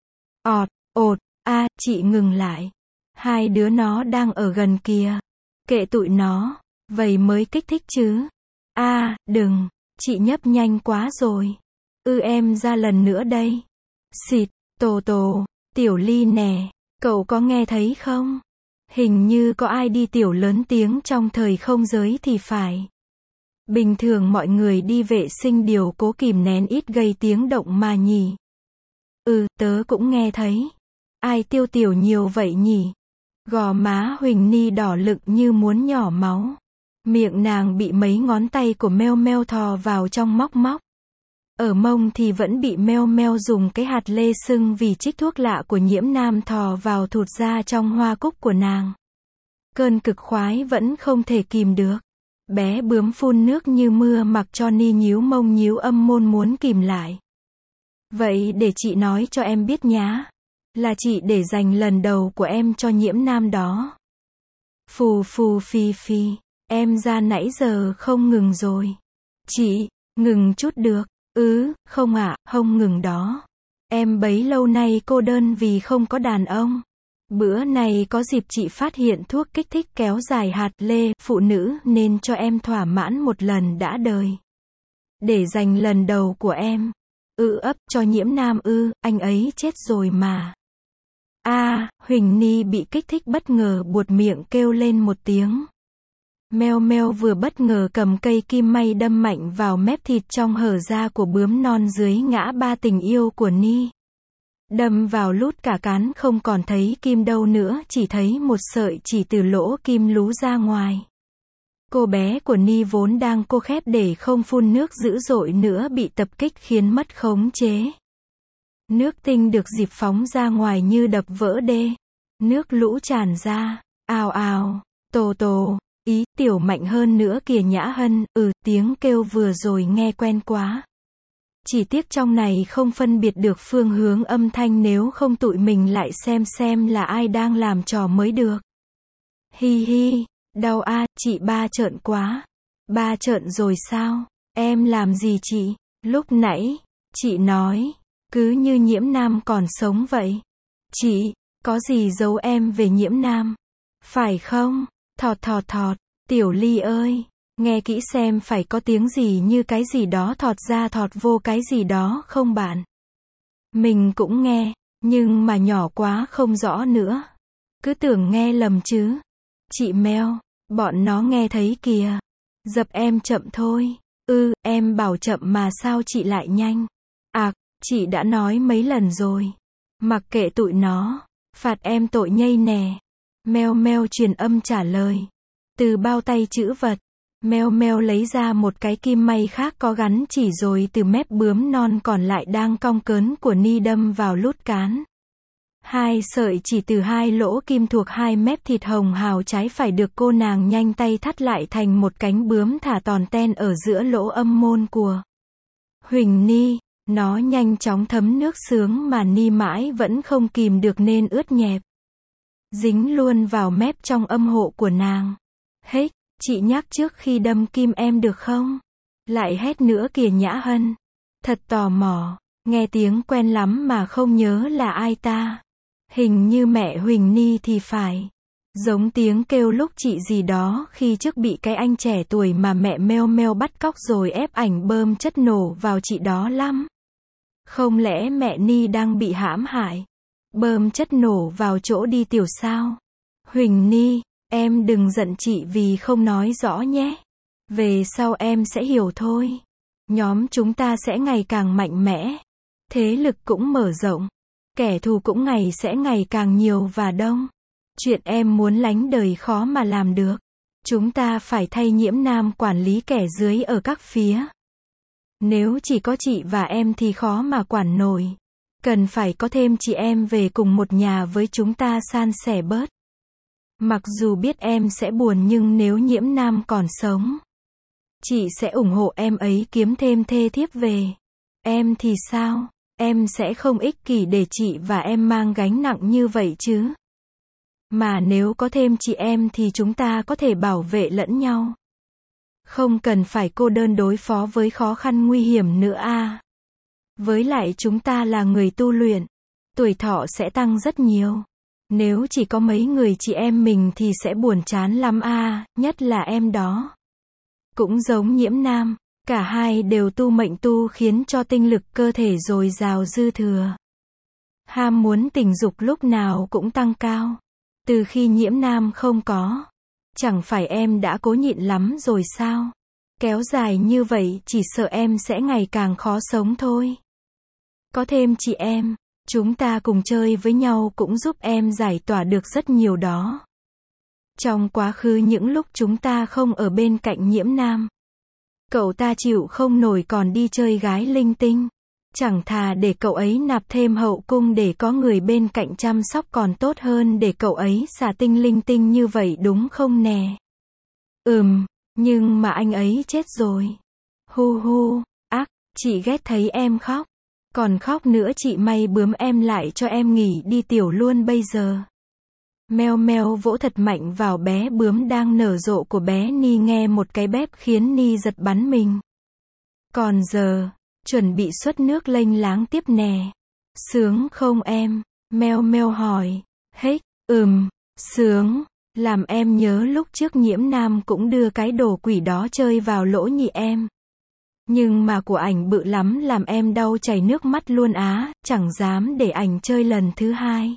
Ọt, ột, a, à, chị ngừng lại. Hai đứa nó đang ở gần kìa. Kệ tụi nó, vậy mới kích thích chứ. A, à, đừng, chị nhấp nhanh quá rồi. Ư em ra lần nữa đây. Xịt, Tồ Tồ, Tiểu Ly nè. Cậu có nghe thấy không? Hình như có ai đi tiểu lớn tiếng trong thời không giới thì phải. Bình thường mọi người đi vệ sinh đều cố kìm nén ít gây tiếng động mà nhỉ. Ừ, tớ cũng nghe thấy. Ai tiêu tiểu nhiều vậy nhỉ? Gò má Huỳnh Ni đỏ lựng như muốn nhỏ máu. Miệng nàng bị mấy ngón tay của Meo Meo thò vào trong móc móc. Ở mông thì vẫn bị Meo Meo dùng cái hạt lê sưng vì trích thuốc lạ của Nhiễm Nam thò vào thụt ra trong hoa cúc của nàng. Cơn cực khoái vẫn không thể kìm được. Bé bướm phun nước như mưa mặc cho Ni nhíu mông nhíu âm môn muốn kìm lại. Vậy để chị nói cho em biết nhá. Là chị để dành lần đầu của em cho Nhiễm Nam đó. Phù phù phi phi. Em ra nãy giờ không ngừng rồi. Chị, ngừng chút được. Ừ, không ạ, không ngừng đó. Em bấy lâu nay cô đơn vì không có đàn ông. Bữa này có dịp chị phát hiện thuốc kích thích kéo dài hạt lê, phụ nữ nên cho em thỏa mãn một lần đã đời. Để dành lần đầu của em. Ừ ấp, cho Nhiễm Nam ư, anh ấy chết rồi mà. A, à, Huỳnh Ni bị kích thích bất ngờ buột miệng kêu lên một tiếng. Meo Meo vừa bất ngờ cầm cây kim may đâm mạnh vào mép thịt trong hở ra của bướm non dưới ngã ba tình yêu của Ni. Đâm vào lút cả cán không còn thấy kim đâu nữa, chỉ thấy một sợi chỉ từ lỗ kim lú ra ngoài. Cô bé của Ni vốn đang cô khép để không phun nước dữ dội nữa bị tập kích khiến mất khống chế. Nước tinh được dịp phóng ra ngoài như đập vỡ đê. Nước lũ tràn ra. Ào ào. Tồ tồ. Ý, tiểu mạnh hơn nữa kìa Nhã Hân. Ừ, tiếng kêu vừa rồi nghe quen quá. Chỉ tiếc trong này không phân biệt được phương hướng âm thanh, nếu không tụi mình lại xem xem là ai đang làm trò mới được. Hi hi. Đau a, à, chị ba trợn quá. Ba trợn rồi sao? Em làm gì chị? Lúc nãy, chị nói. Cứ như Nhiễm Nam còn sống vậy. Chị, có gì giấu em về Nhiễm Nam? Phải không? Thọt thọt thọt, Tiểu Ly ơi, nghe kỹ xem phải có tiếng gì như cái gì đó thọt ra thọt vô cái gì đó không bạn? Mình cũng nghe, nhưng mà nhỏ quá không rõ nữa. Cứ tưởng nghe lầm chứ. Chị Meo, bọn nó nghe thấy kìa. Dập em chậm thôi. Ừ, em bảo chậm mà sao chị lại nhanh? À, chị đã nói mấy lần rồi. Mặc kệ tụi nó. Phạt em tội nhây nè. Meo Meo truyền âm trả lời. Từ bao tay chữ vật. Meo Meo lấy ra một cái kim may khác có gắn chỉ rồi từ mép bướm non còn lại đang cong cớn của Ni đâm vào lút cán. Hai sợi chỉ từ hai lỗ kim thuộc hai mép thịt hồng hào trái phải được cô nàng nhanh tay thắt lại thành một cánh bướm thả tòn ten ở giữa lỗ âm môn của Huỳnh Ni. Nó nhanh chóng thấm nước sướng mà Ni mãi vẫn không kìm được nên ướt nhẹp. Dính luôn vào mép trong âm hộ của nàng. Hết, chị nhắc trước khi đâm kim em được không? Lại hét nữa kìa Nhã Hân. Thật tò mò, nghe tiếng quen lắm mà không nhớ là ai ta. Hình như mẹ Huỳnh Ni thì phải. Giống tiếng kêu lúc chị gì đó khi trước bị cái anh trẻ tuổi mà mẹ Meo Meo bắt cóc rồi ép ảnh bơm chất nổ vào chị đó lắm. Không lẽ mẹ Ni đang bị hãm hại? Bơm chất nổ vào chỗ đi tiểu sao? Huỳnh Ni, em đừng giận chị vì không nói rõ nhé. Về sau em sẽ hiểu thôi. Nhóm chúng ta sẽ ngày càng mạnh mẽ. Thế lực cũng mở rộng. Kẻ thù cũng ngày sẽ ngày càng nhiều và đông. Chuyện em muốn lánh đời khó mà làm được. Chúng ta phải thay Nhiễm Nam quản lý kẻ dưới ở các phía. Nếu chỉ có chị và em thì khó mà quản nổi. Cần phải có thêm chị em về cùng một nhà với chúng ta san sẻ bớt. Mặc dù biết em sẽ buồn nhưng nếu Nhiễm Nam còn sống, chị sẽ ủng hộ em ấy kiếm thêm thê thiếp về. Em thì sao? Em sẽ không ích kỷ để chị và em mang gánh nặng như vậy chứ. Mà nếu có thêm chị em thì chúng ta có thể bảo vệ lẫn nhau. Không cần phải cô đơn đối phó với khó khăn nguy hiểm nữa à. Với lại chúng ta là người tu luyện. Tuổi thọ sẽ tăng rất nhiều. Nếu chỉ có mấy người chị em mình thì sẽ buồn chán lắm à, nhất là em đó. Cũng giống Nhiễm Nam. Cả hai đều tu mệnh tu khiến cho tinh lực cơ thể dồi dào dư thừa. Ham muốn tình dục lúc nào cũng tăng cao. Từ khi nhiễm nam không có. Chẳng phải em đã cố nhịn lắm rồi sao? Kéo dài như vậy chỉ sợ em sẽ ngày càng khó sống thôi. Có thêm chị em, chúng ta cùng chơi với nhau cũng giúp em giải tỏa được rất nhiều đó. Trong quá khứ những lúc chúng ta không ở bên cạnh nhiễm nam, cậu ta chịu không nổi còn đi chơi gái linh tinh. Chẳng thà để cậu ấy nạp thêm hậu cung để có người bên cạnh chăm sóc còn tốt hơn để cậu ấy xả tinh linh tinh như vậy đúng không nè? Ừm, nhưng mà anh ấy chết rồi. Hu hu, ác, chị ghét thấy em khóc. Còn khóc nữa chị may bướm em lại cho em nghỉ đi tiểu luôn bây giờ. Meo meo vỗ thật mạnh vào bé bướm đang nở rộ của bé Ni nghe một cái bép khiến Ni giật bắn mình. Còn giờ, chuẩn bị xuất nước lênh láng tiếp nè. Sướng không em? Meo meo hỏi. Hết, ừm, sướng. Làm em nhớ lúc trước nhiễm nam cũng đưa cái đồ quỷ đó chơi vào lỗ nhị em. Nhưng mà của ảnh bự lắm làm em đau chảy nước mắt luôn á, chẳng dám để ảnh chơi lần thứ hai.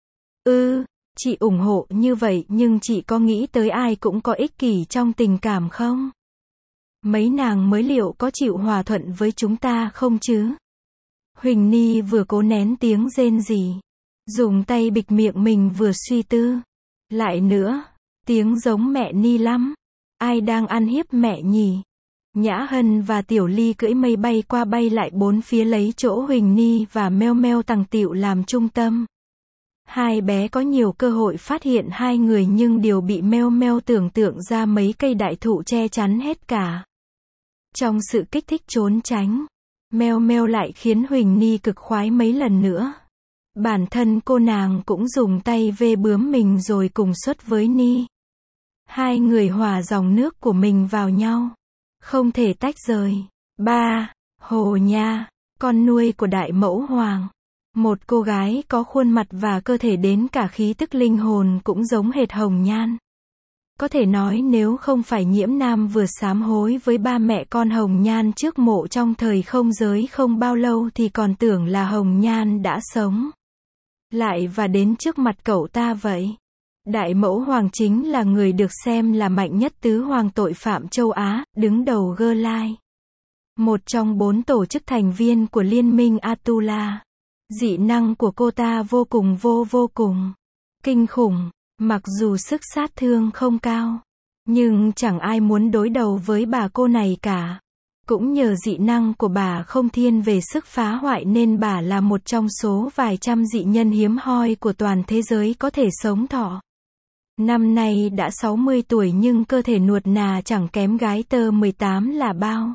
Ừ, chị ủng hộ như vậy nhưng chị có nghĩ tới ai cũng có ích kỷ trong tình cảm không? Mấy nàng mới liệu có chịu hòa thuận với chúng ta không chứ? Huỳnh Ni vừa cố nén tiếng rên rỉ, dùng tay bịt miệng mình vừa suy tư. Lại nữa, tiếng giống mẹ Ni lắm. Ai đang ăn hiếp mẹ nhỉ? Nhã Hân và Tiểu Ly cưỡi mây bay qua bay lại bốn phía lấy chỗ Huỳnh Ni và Meo Meo tằng tịu làm trung tâm. Hai bé có nhiều cơ hội phát hiện hai người nhưng đều bị Meo Meo tưởng tượng ra mấy cây đại thụ che chắn hết cả. Trong sự kích thích trốn tránh, Meo Meo lại khiến Huỳnh Ni cực khoái mấy lần nữa. Bản thân cô nàng cũng dùng tay vê bướm mình rồi cùng xuất với Ni. Hai người hòa dòng nước của mình vào nhau. Không thể tách rời. Ba. Hồ Nha, con nuôi của đại mẫu hoàng. Một cô gái có khuôn mặt và cơ thể đến cả khí tức linh hồn cũng giống hệt Hồng Nhan. Có thể nói nếu không phải nhiễm nam vừa sám hối với ba mẹ con Hồng Nhan trước mộ trong thời không giới không bao lâu thì còn tưởng là Hồng Nhan đã sống lại và đến trước mặt cậu ta vậy. Đại mẫu hoàng chính là người được xem là mạnh nhất tứ hoàng tội phạm châu Á, đứng đầu Gơ Lai. Một trong bốn tổ chức thành viên của liên minh Atula. Dị năng của cô ta vô cùng vô vô cùng kinh khủng, mặc dù sức sát thương không cao. Nhưng chẳng ai muốn đối đầu với bà cô này cả. Cũng nhờ dị năng của bà không thiên về sức phá hoại nên bà là một trong số vài trăm dị nhân hiếm hoi của toàn thế giới có thể sống thọ. Năm nay đã sáu mươi tuổi nhưng cơ thể nuột nà chẳng kém gái tơ mười tám là bao.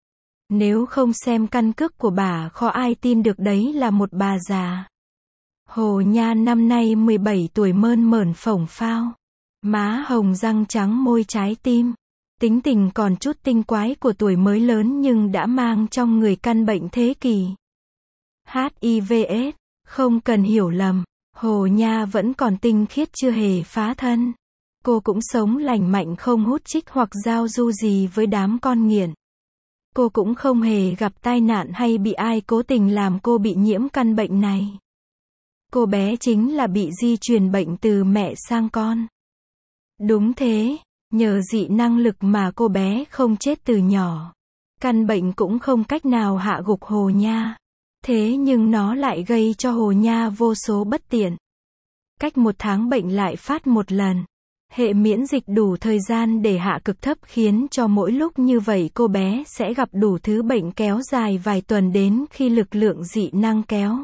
Nếu không xem căn cước của bà khó ai tin được đấy là một bà già. Hồ Nha năm nay mười bảy tuổi mơn mởn phổng phao. Má hồng răng trắng môi trái tim. Tính tình còn chút tinh quái của tuổi mới lớn nhưng đã mang trong người căn bệnh thế kỷ. hát i vê ết, không cần hiểu lầm. Hồ Nha vẫn còn tinh khiết chưa hề phá thân. Cô cũng sống lành mạnh không hút chích hoặc giao du gì với đám con nghiện. Cô cũng không hề gặp tai nạn hay bị ai cố tình làm cô bị nhiễm căn bệnh này. Cô bé chính là bị di truyền bệnh từ mẹ sang con. Đúng thế, nhờ dị năng lực mà cô bé không chết từ nhỏ. Căn bệnh cũng không cách nào hạ gục Hồ Nha. Thế nhưng nó lại gây cho Hồ Nha vô số bất tiện. Cách một tháng bệnh lại phát một lần. Hệ miễn dịch đủ thời gian để hạ cực thấp khiến cho mỗi lúc như vậy cô bé sẽ gặp đủ thứ bệnh kéo dài vài tuần đến khi lực lượng dị năng kéo.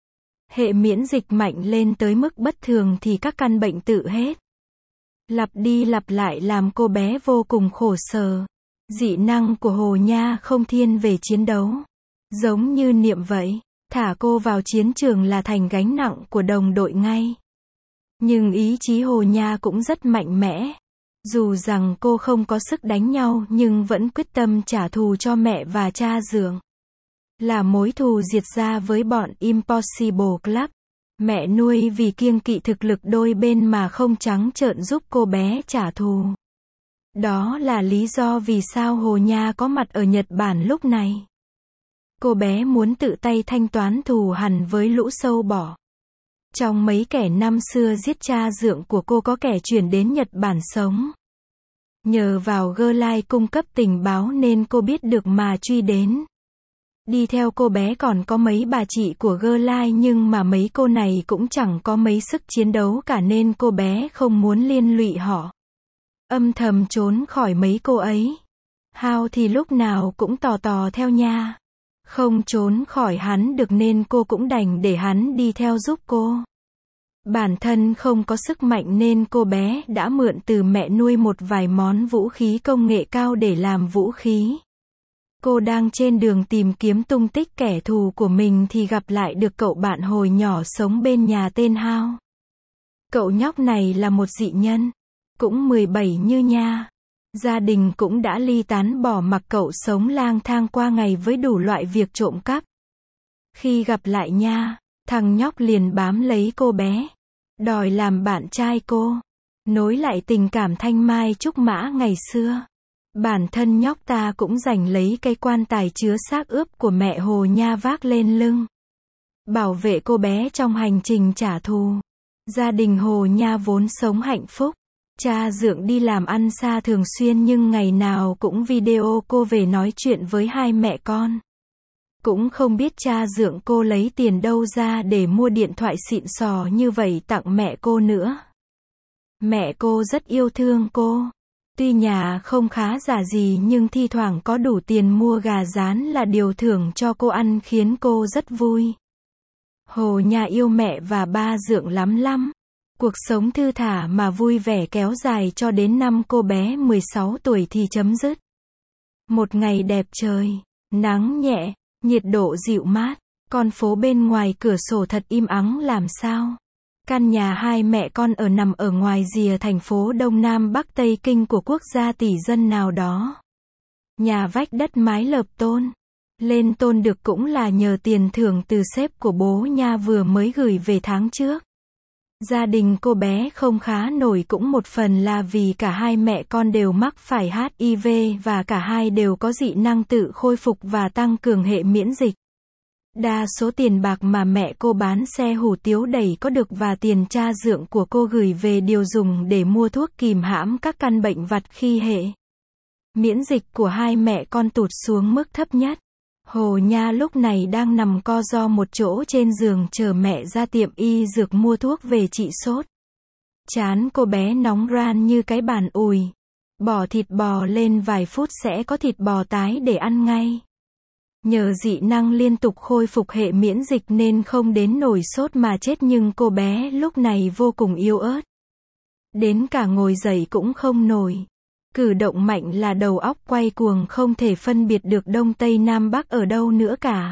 Hệ miễn dịch mạnh lên tới mức bất thường thì các căn bệnh tự hết. Lặp đi lặp lại làm cô bé vô cùng khổ sở. Dị năng của Hồ Nha không thiên về chiến đấu. Giống như niệm vậy, thả cô vào chiến trường là thành gánh nặng của đồng đội ngay. Nhưng ý chí Hồ Nha cũng rất mạnh mẽ. Dù rằng cô không có sức đánh nhau nhưng vẫn quyết tâm trả thù cho mẹ và cha dượng. Là mối thù diệt ra với bọn Impossible Club. Mẹ nuôi vì kiêng kỵ thực lực đôi bên mà không trắng trợn giúp cô bé trả thù. Đó là lý do vì sao Hồ Nha có mặt ở Nhật Bản lúc này. Cô bé muốn tự tay thanh toán thù hằn với lũ sâu bọ. Trong mấy kẻ năm xưa giết cha dượng của cô có kẻ chuyển đến Nhật Bản sống. Nhờ vào Girlline cung cấp tình báo nên cô biết được mà truy đến. Đi theo cô bé còn có mấy bà chị của Girlline nhưng mà mấy cô này cũng chẳng có mấy sức chiến đấu cả nên cô bé không muốn liên lụy họ. Âm thầm trốn khỏi mấy cô ấy. Hao thì lúc nào cũng tò tò theo nha. Không trốn khỏi hắn được nên cô cũng đành để hắn đi theo giúp cô. Bản thân không có sức mạnh nên cô bé đã mượn từ mẹ nuôi một vài món vũ khí công nghệ cao để làm vũ khí. Cô đang trên đường tìm kiếm tung tích kẻ thù của mình thì gặp lại được cậu bạn hồi nhỏ sống bên nhà tên Hao. Cậu nhóc này là một dị nhân, cũng mười bảy như nha. Gia đình cũng đã ly tán bỏ mặc cậu sống lang thang qua ngày với đủ loại việc trộm cắp. Khi gặp lại nha, thằng nhóc liền bám lấy cô bé, đòi làm bạn trai cô, nối lại tình cảm thanh mai trúc mã ngày xưa. Bản thân nhóc ta cũng giành lấy cái quan tài chứa xác ướp của mẹ Hồ Nha vác lên lưng, bảo vệ cô bé trong hành trình trả thù. Gia đình Hồ Nha vốn sống hạnh phúc. Cha dượng đi làm ăn xa thường xuyên nhưng ngày nào cũng video cô về nói chuyện với hai mẹ con. Cũng không biết cha dượng cô lấy tiền đâu ra để mua điện thoại xịn sò như vậy tặng mẹ cô nữa. Mẹ cô rất yêu thương cô. Tuy nhà không khá giả gì nhưng thi thoảng có đủ tiền mua gà rán là điều thưởng cho cô ăn khiến cô rất vui. Hồ Nha yêu mẹ và ba dượng lắm lắm. Cuộc sống thư thả mà vui vẻ kéo dài cho đến năm cô bé mười sáu tuổi thì chấm dứt. Một ngày đẹp trời, nắng nhẹ, nhiệt độ dịu mát, con phố bên ngoài cửa sổ thật im ắng làm sao. Căn nhà hai mẹ con ở nằm ở ngoài rìa thành phố Đông Nam Bắc Tây Kinh của quốc gia tỷ dân nào đó. Nhà vách đất mái lợp tôn. Lên tôn được cũng là nhờ tiền thưởng từ sếp của bố Nha vừa mới gửi về tháng trước. Gia đình cô bé không khá nổi cũng một phần là vì cả hai mẹ con đều mắc phải hát i vê và cả hai đều có dị năng tự khôi phục và tăng cường hệ miễn dịch. Đa số tiền bạc mà mẹ cô bán xe hủ tiếu đẩy có được và tiền cha dượng của cô gửi về đều dùng để mua thuốc kìm hãm các căn bệnh vặt khi hệ miễn dịch của hai mẹ con tụt xuống mức thấp nhất. Hồ Nha lúc này đang nằm co ro một chỗ trên giường chờ mẹ ra tiệm y dược mua thuốc về trị sốt. Trán cô bé nóng ran như cái bàn ùi. Bỏ thịt bò lên vài phút sẽ có thịt bò tái để ăn ngay. Nhờ dị năng liên tục khôi phục hệ miễn dịch nên không đến nổi sốt mà chết nhưng cô bé lúc này vô cùng yếu ớt. Đến cả ngồi dậy cũng không nổi. Cử động mạnh là đầu óc quay cuồng không thể phân biệt được Đông Tây Nam Bắc ở đâu nữa cả.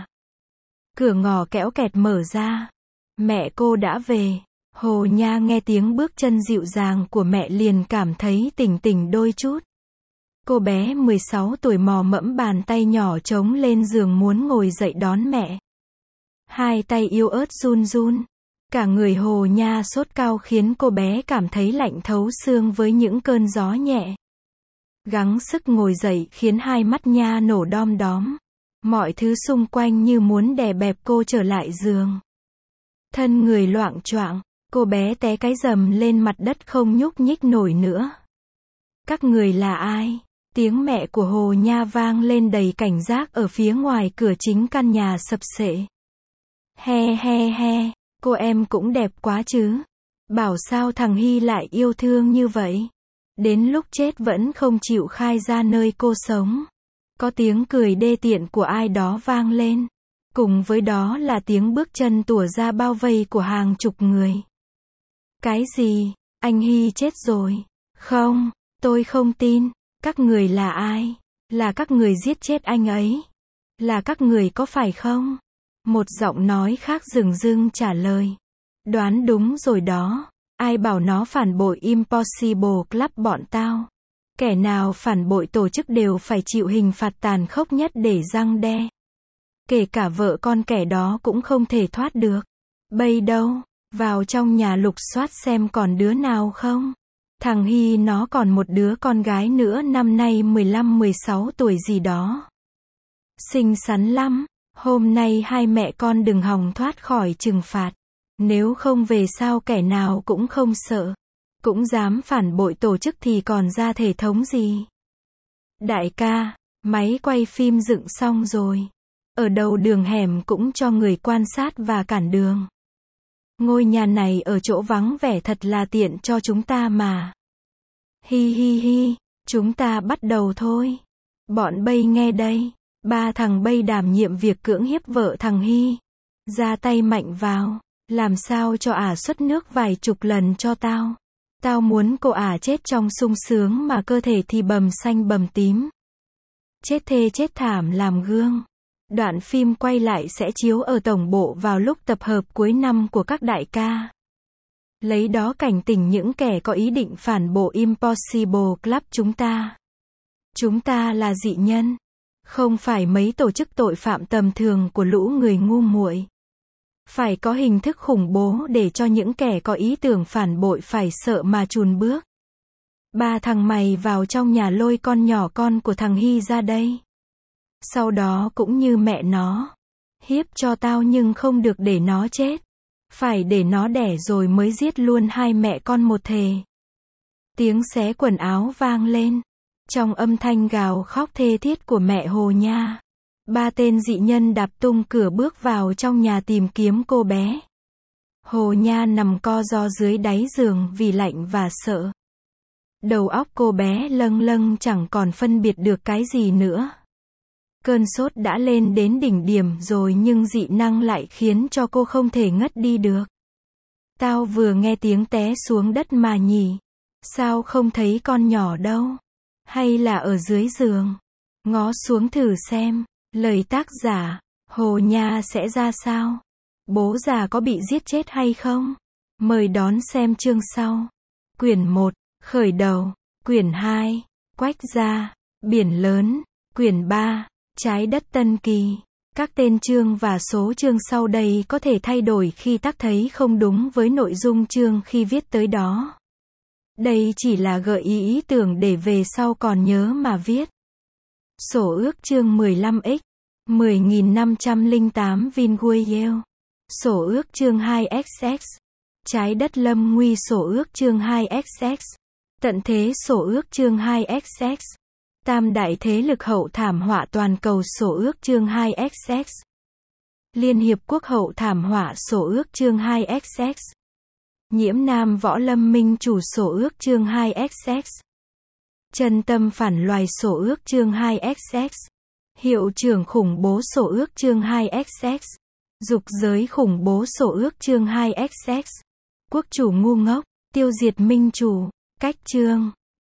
Cửa ngõ kéo kẹt mở ra. Mẹ cô đã về. Hồ Nha nghe tiếng bước chân dịu dàng của mẹ liền cảm thấy tỉnh tỉnh đôi chút. Cô bé mười sáu tuổi mò mẫm bàn tay nhỏ trống lên giường muốn ngồi dậy đón mẹ. Hai tay yếu ớt run run. Cả người Hồ Nha sốt cao khiến cô bé cảm thấy lạnh thấu xương với những cơn gió nhẹ. Gắng sức ngồi dậy khiến hai mắt Nha nổ đom đóm. Mọi thứ xung quanh như muốn đè bẹp cô trở lại giường. Thân người loạng choạng, cô bé té cái rầm lên mặt đất không nhúc nhích nổi nữa. Các người là ai? Tiếng mẹ của Hồ Nha vang lên đầy cảnh giác ở phía ngoài cửa chính căn nhà sập xệ. He he he, cô em cũng đẹp quá chứ. Bảo sao thằng Hy lại yêu thương như vậy. Đến lúc chết vẫn không chịu khai ra nơi cô sống. Có tiếng cười đê tiện của ai đó vang lên. Cùng với đó là tiếng bước chân tủa ra bao vây của hàng chục người. Cái gì? Anh Hy chết rồi. Không, tôi không tin. Các người là ai? Là các người giết chết anh ấy. Là các người có phải không? Một giọng nói khác dửng dưng trả lời. Đoán đúng rồi đó. Ai bảo nó phản bội Impossible Club bọn tao? Kẻ nào phản bội tổ chức đều phải chịu hình phạt tàn khốc nhất để răn đe. Kể cả vợ con kẻ đó cũng không thể thoát được. Bây đâu? Vào trong nhà lục soát xem còn đứa nào không? Thằng Hy nó còn một đứa con gái nữa năm nay mười lăm mười sáu tuổi gì đó. Xinh xắn lắm. Hôm nay hai mẹ con đừng hòng thoát khỏi trừng phạt. Nếu không về sau kẻ nào cũng không sợ. Cũng dám phản bội tổ chức thì còn ra thể thống gì. Đại ca, máy quay phim dựng xong rồi. Ở đầu đường hẻm cũng cho người quan sát và cản đường. Ngôi nhà này ở chỗ vắng vẻ thật là tiện cho chúng ta mà. Hi hi hi, chúng ta bắt đầu thôi. Bọn Bây nghe đây. Ba thằng Bây đảm nhiệm việc cưỡng hiếp vợ thằng Hy. Ra tay mạnh vào. Làm sao cho ả xuất nước vài chục lần cho tao. Tao muốn cô ả chết trong sung sướng mà cơ thể thì bầm xanh bầm tím. Chết thê chết thảm làm gương. Đoạn phim quay lại sẽ chiếu ở tổng bộ vào lúc tập hợp cuối năm của các đại ca. Lấy đó cảnh tỉnh những kẻ có ý định phản bội Impossible Club chúng ta. Chúng ta là dị nhân. Không phải mấy tổ chức tội phạm tầm thường của lũ người ngu muội. Phải có hình thức khủng bố để cho những kẻ có ý tưởng phản bội phải sợ mà chùn bước. Ba thằng mày vào trong nhà lôi con nhỏ con của thằng Hy ra đây. Sau đó cũng như mẹ nó. Hiếp cho tao nhưng không được để nó chết. Phải để nó đẻ rồi mới giết luôn hai mẹ con một thề. Tiếng xé quần áo vang lên. Trong âm thanh gào khóc thê thiết của mẹ Hồ Nha. Ba tên dị nhân đạp tung cửa bước vào trong nhà tìm kiếm cô bé. Hồ Nha nằm co ro dưới đáy giường vì lạnh và sợ. Đầu óc cô bé lâng lâng chẳng còn phân biệt được cái gì nữa. Cơn sốt đã lên đến đỉnh điểm rồi nhưng dị năng lại khiến cho cô không thể ngất đi được. Tao vừa nghe tiếng té xuống đất mà nhỉ. Sao không thấy con nhỏ đâu? Hay là ở dưới giường? Ngó xuống thử xem. Lời tác giả, Hồ Nha sẽ ra sao? Bố già có bị giết chết hay không? Mời đón xem chương sau. Quyển một, khởi đầu. Quyển hai, quách gia, biển lớn. Quyển ba, trái đất Tân Kỳ. Các tên chương và số chương sau đây có thể thay đổi khi tác thấy không đúng với nội dung chương khi viết tới đó. Đây chỉ là gợi ý ý tưởng để về sau còn nhớ mà viết. Sổ ước chương mười lăm x, mười nghìn năm trăm lẻ tám Vinguiel. Sổ ước chương hai x x. Trái đất lâm nguy sổ ước chương hai x x. Tận thế sổ ước chương hai x x. Tam đại thế lực hậu thảm họa toàn cầu sổ ước chương hai x x. Liên Hiệp Quốc hậu thảm họa sổ ước chương hai x x. Nhiễm Nam Võ Lâm Minh chủ sổ ước chương hai x x. Chân tâm phản loài sổ ước chương hai x x. Hiệu trưởng khủng bố sổ ước chương hai x x. Dục giới khủng bố sổ ước chương hai x x. Quốc chủ ngu ngốc, tiêu diệt minh chủ. Cách chương.